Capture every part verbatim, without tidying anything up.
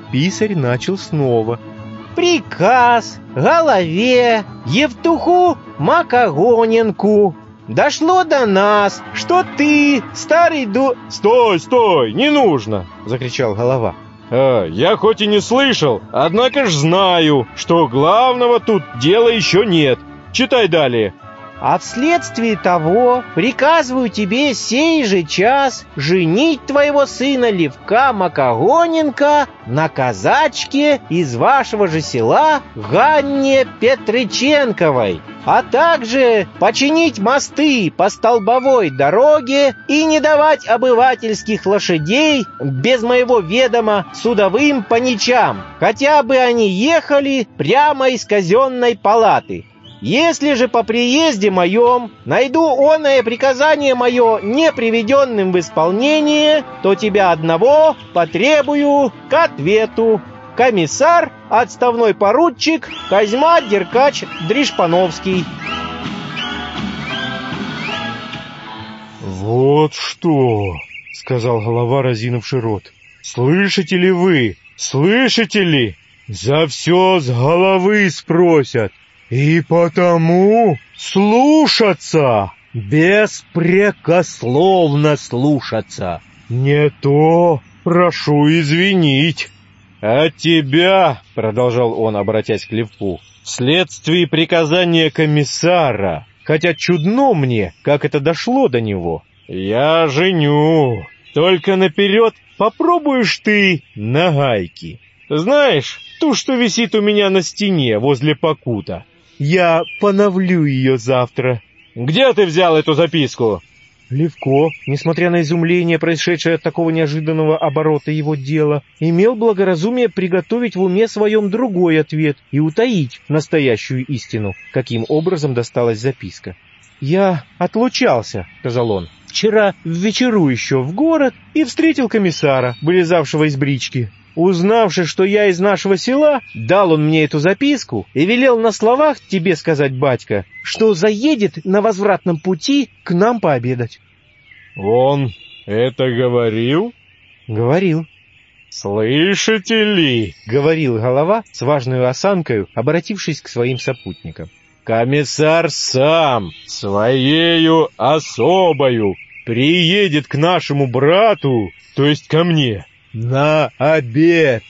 Писарь начал снова. «Приказ голове Евтуху Макогоненку. Дошло до нас, что ты, старый ду...» «Стой, стой, не нужно!» — закричал голова. А, «Я хоть и не слышал, однако ж знаю, что главного тут дела еще нет. Читай далее». «А вследствие того приказываю тебе сей же час женить твоего сына Левка Макогоненка на казачке из вашего же села Ганне Петриченковой, а также починить мосты по столбовой дороге и не давать обывательских лошадей без моего ведома судовым паничам, хотя бы они ехали прямо из казенной палаты. Если же по приезде моем найду оное приказание мое не приведенным в исполнение, то тебя одного потребую к ответу. Комиссар, отставной поручик Козьма Деркач Дришпановский». «Вот что!» — сказал голова, разинувший рот. «Слышите ли вы? Слышите ли? За все с головы спросят. И потому слушаться, беспрекословно слушаться. Не то прошу извинить». «А тебя, — продолжал он, обратясь к Левку, — вследствие приказания комиссара, хотя чудно мне, как это дошло до него, я женю. Только наперед попробуешь ты на гайки. Знаешь, ту, что висит у меня на стене возле покута? Я поновлю ее завтра». «Где ты взял эту записку?» Левко, несмотря на изумление, происшедшее от такого неожиданного оборота его дела, имел благоразумие приготовить в уме своем другой ответ и утаить настоящую истину, каким образом досталась записка. «Я отлучался, — сказал он, — вчера в вечеру еще в город и встретил комиссара, вылезавшего из брички. Узнавши, что я из нашего села, дал он мне эту записку и велел на словах тебе сказать, батька, что заедет на возвратном пути к нам пообедать». «Он это говорил?» «Говорил». «Слышите ли?» — говорил голова с важной осанкой, обратившись к своим сопутникам. «Комиссар сам, своею особою, приедет к нашему брату, то есть ко мне, на обед».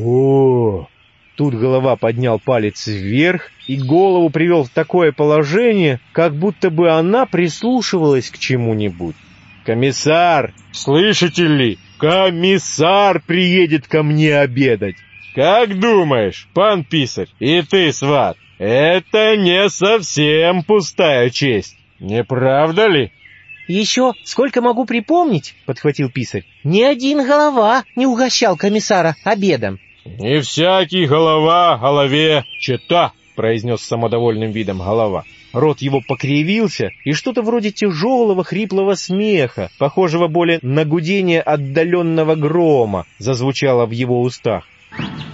О! Тут голова поднял палец вверх и голову привел в такое положение, как будто бы она прислушивалась к чему-нибудь. «Комиссар, слышите ли, комиссар приедет ко мне обедать. Как думаешь, пан писарь, и ты, сват, это не совсем пустая честь, не правда ли?» «Еще, сколько могу припомнить, — подхватил писарь, — ни один голова не угощал комиссара обедом». «Не всякий голова голове чета, — произнес с самодовольным видом голова. Рот его покривился, и что-то вроде тяжелого хриплого смеха, похожего более на гудение отдаленного грома, зазвучало в его устах.